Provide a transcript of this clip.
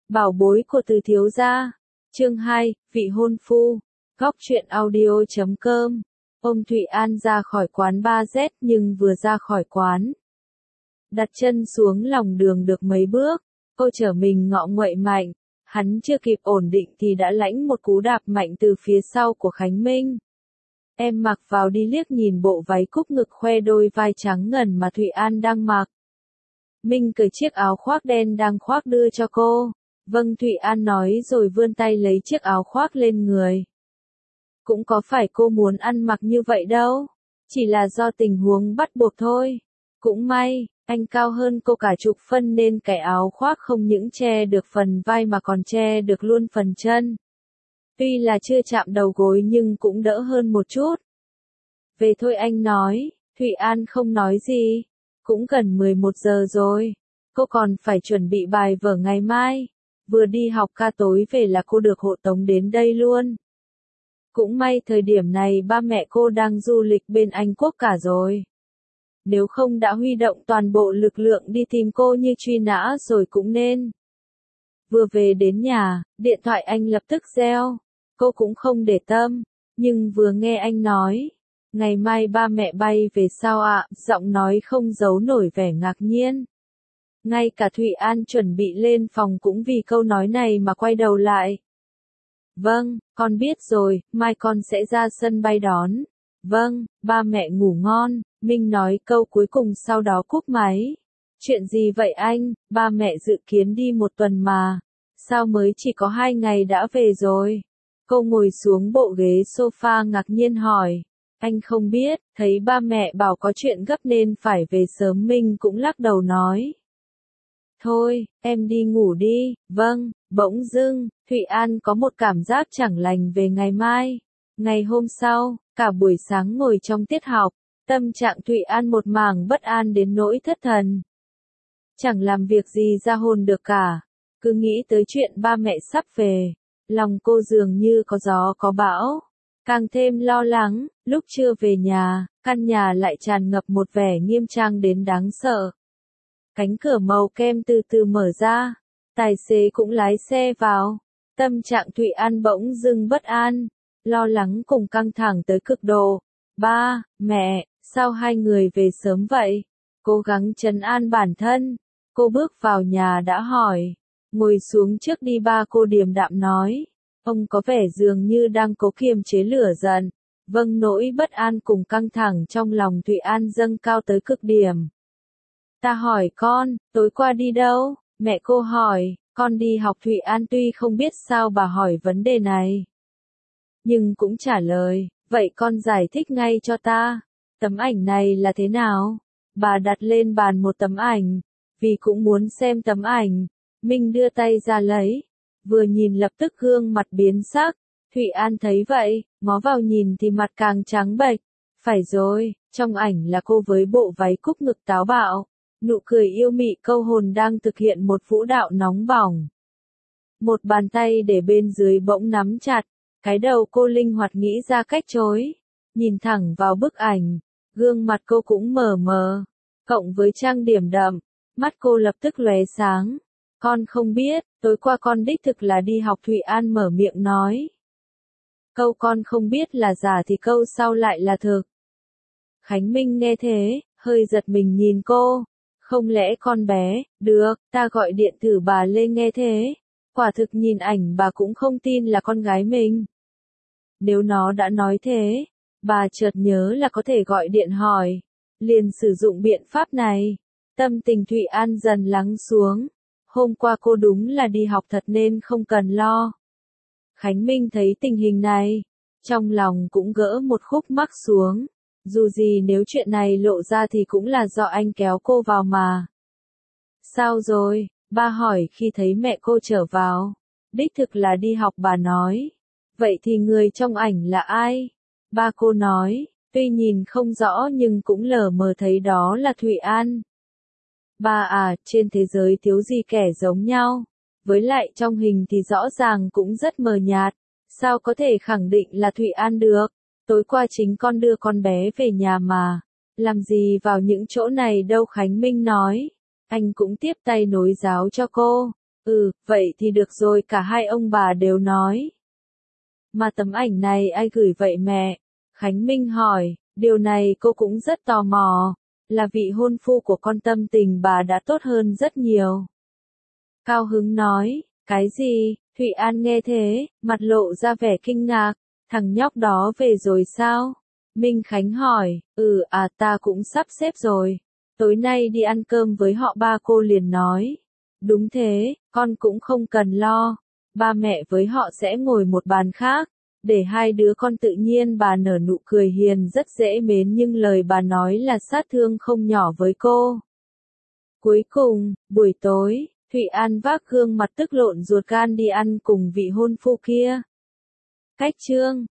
Bảo bối của Từ thiếu gia. Chương 2, vị hôn phu. Góc truyện audio.com. Ông Thụy An ra khỏi quán Ba Z nhưng vừa ra khỏi quán, đặt chân xuống lòng đường được mấy bước, cô trở mình ngọ nguậy mạnh. Hắn chưa kịp ổn định thì đã lãnh một cú đạp mạnh từ phía sau của Khánh Minh. Em mặc vào đi, liếc nhìn bộ váy cúc ngực khoe đôi vai trắng ngần mà Thụy An đang mặc. Minh cởi chiếc áo khoác đen đang khoác đưa cho cô. Vâng, Thụy An nói rồi vươn tay lấy chiếc áo khoác lên người. Cũng có phải cô muốn ăn mặc như vậy đâu. Chỉ là do tình huống bắt buộc thôi. Cũng may, anh cao hơn cô cả chục phân nên cái áo khoác không những che được phần vai mà còn che được luôn phần chân. Tuy là chưa chạm đầu gối nhưng cũng đỡ hơn một chút. Về thôi anh nói. Thụy An không nói gì. Cũng gần 11 giờ rồi. Cô còn phải chuẩn bị bài vở ngày mai. Vừa đi học ca tối về là cô được hộ tống đến đây luôn. Cũng may thời điểm này ba mẹ cô đang du lịch bên Anh Quốc cả rồi. Nếu không đã huy động toàn bộ lực lượng đi tìm cô như truy nã rồi cũng nên. Vừa về đến nhà, điện thoại anh lập tức reo. Cô cũng không để tâm, nhưng vừa nghe anh nói, ngày mai ba mẹ bay về sao ạ? Giọng nói không giấu nổi vẻ ngạc nhiên. Ngay cả Thụy An chuẩn bị lên phòng cũng vì câu nói này mà quay đầu lại. Vâng, con biết rồi, mai con sẽ ra sân bay đón. Vâng, ba mẹ ngủ ngon, Minh nói câu cuối cùng sau đó cúp máy. Chuyện gì vậy anh, ba mẹ dự kiến đi 1 tuần mà. Sao mới chỉ có 2 ngày đã về rồi? Cô ngồi xuống bộ ghế sofa ngạc nhiên hỏi. Anh không biết, thấy ba mẹ bảo có chuyện gấp nên phải về sớm. Minh cũng lắc đầu nói. Thôi, em đi ngủ đi. Vâng. Bỗng dưng, Thụy An có một cảm giác chẳng lành về ngày mai. Ngày hôm sau, cả buổi sáng ngồi trong tiết học, tâm trạng Thụy An một mảng bất an đến nỗi thất thần. Chẳng làm việc gì ra hồn được cả, cứ nghĩ tới chuyện ba mẹ sắp về, lòng cô dường như có gió có bão. Càng thêm lo lắng, lúc chưa về nhà, căn nhà lại tràn ngập một vẻ nghiêm trang đến đáng sợ. Cánh cửa màu kem từ từ mở ra. Tài xế cũng lái xe vào. Tâm trạng Thụy An bỗng dưng bất an, lo lắng cùng căng thẳng tới cực độ. Ba, mẹ, sao hai người về sớm vậy? Cố gắng trấn an bản thân. Cô bước vào nhà đã hỏi. Ngồi xuống trước đi, ba cô điềm đạm nói. Ông có vẻ dường như đang cố kiềm chế lửa giận. Vâng, nỗi bất an cùng căng thẳng trong lòng Thụy An dâng cao tới cực điểm. Ta hỏi con, tối qua đi đâu? Mẹ cô hỏi, con đi học. Thụy An tuy không biết sao bà hỏi vấn đề này, nhưng cũng trả lời, vậy con giải thích ngay cho ta. Tấm ảnh này là thế nào? Bà đặt lên bàn một tấm ảnh, vì cũng muốn xem tấm ảnh. Minh đưa tay ra lấy, vừa nhìn lập tức gương mặt biến sắc. Thụy An thấy vậy, ngó vào nhìn thì mặt càng trắng bệch. Phải rồi, trong ảnh là cô với bộ váy cúc ngực táo bạo. Nụ cười yêu mị câu hồn đang thực hiện một vũ đạo nóng bỏng. Một bàn tay để bên dưới bỗng nắm chặt, cái đầu cô linh hoạt nghĩ ra cách chối. Nhìn thẳng vào bức ảnh, gương mặt cô cũng mờ mờ, cộng với trang điểm đậm, mắt cô lập tức lóe sáng. Con không biết, tối qua con đích thực là đi học. Thụy An mở miệng nói. Câu con không biết là giả thì câu sau lại là thực. Khánh Minh nghe thế, hơi giật mình nhìn cô. Không lẽ con bé, được, ta gọi điện thử bà Lê. Nghe thế, quả thực nhìn ảnh bà cũng không tin là con gái mình. Nếu nó đã nói thế, bà chợt nhớ là có thể gọi điện hỏi, liền sử dụng biện pháp này. Tâm tình Thụy An dần lắng xuống. Hôm qua cô đúng là đi học thật nên không cần lo. Khánh Minh thấy tình hình này, trong lòng cũng gỡ một khúc mắc xuống. Dù gì nếu chuyện này lộ ra thì cũng là do anh kéo cô vào mà. Sao rồi? Ba hỏi khi thấy mẹ cô trở vào. Đích thực là đi học, bà nói. Vậy thì người trong ảnh là ai? Ba cô nói, tuy nhìn không rõ nhưng cũng lờ mờ thấy đó là Thụy An. Ba à, trên thế giới thiếu gì kẻ giống nhau. Với lại trong hình thì rõ ràng cũng rất mờ nhạt. Sao có thể khẳng định là Thụy An được? Tối qua chính con đưa con bé về nhà mà. Làm gì vào những chỗ này đâu. Khánh Minh nói. Anh cũng tiếp tay nối giáo cho cô. Vậy thì được rồi, cả hai ông bà đều nói. Mà tấm ảnh này ai gửi vậy mẹ? Khánh Minh hỏi, điều này cô cũng rất tò mò. Là vị hôn phu của con, tâm tình bà đã tốt hơn rất nhiều. Cao Hứng nói, cái gì? Thụy An nghe thế, mặt lộ ra vẻ kinh ngạc, thằng nhóc đó về rồi sao? Minh Khánh hỏi, ta cũng sắp xếp rồi. Tối nay đi ăn cơm với họ. Ba cô liền nói, đúng thế, con cũng không cần lo. Ba mẹ với họ sẽ ngồi một bàn khác, để hai đứa con tự nhiên. Bà nở nụ cười hiền rất dễ mến, nhưng lời bà nói là sát thương không nhỏ với cô. Cuối cùng, buổi tối, Thụy An vác gương mặt tức lộn ruột gan đi ăn cùng vị hôn phu kia. Cách chương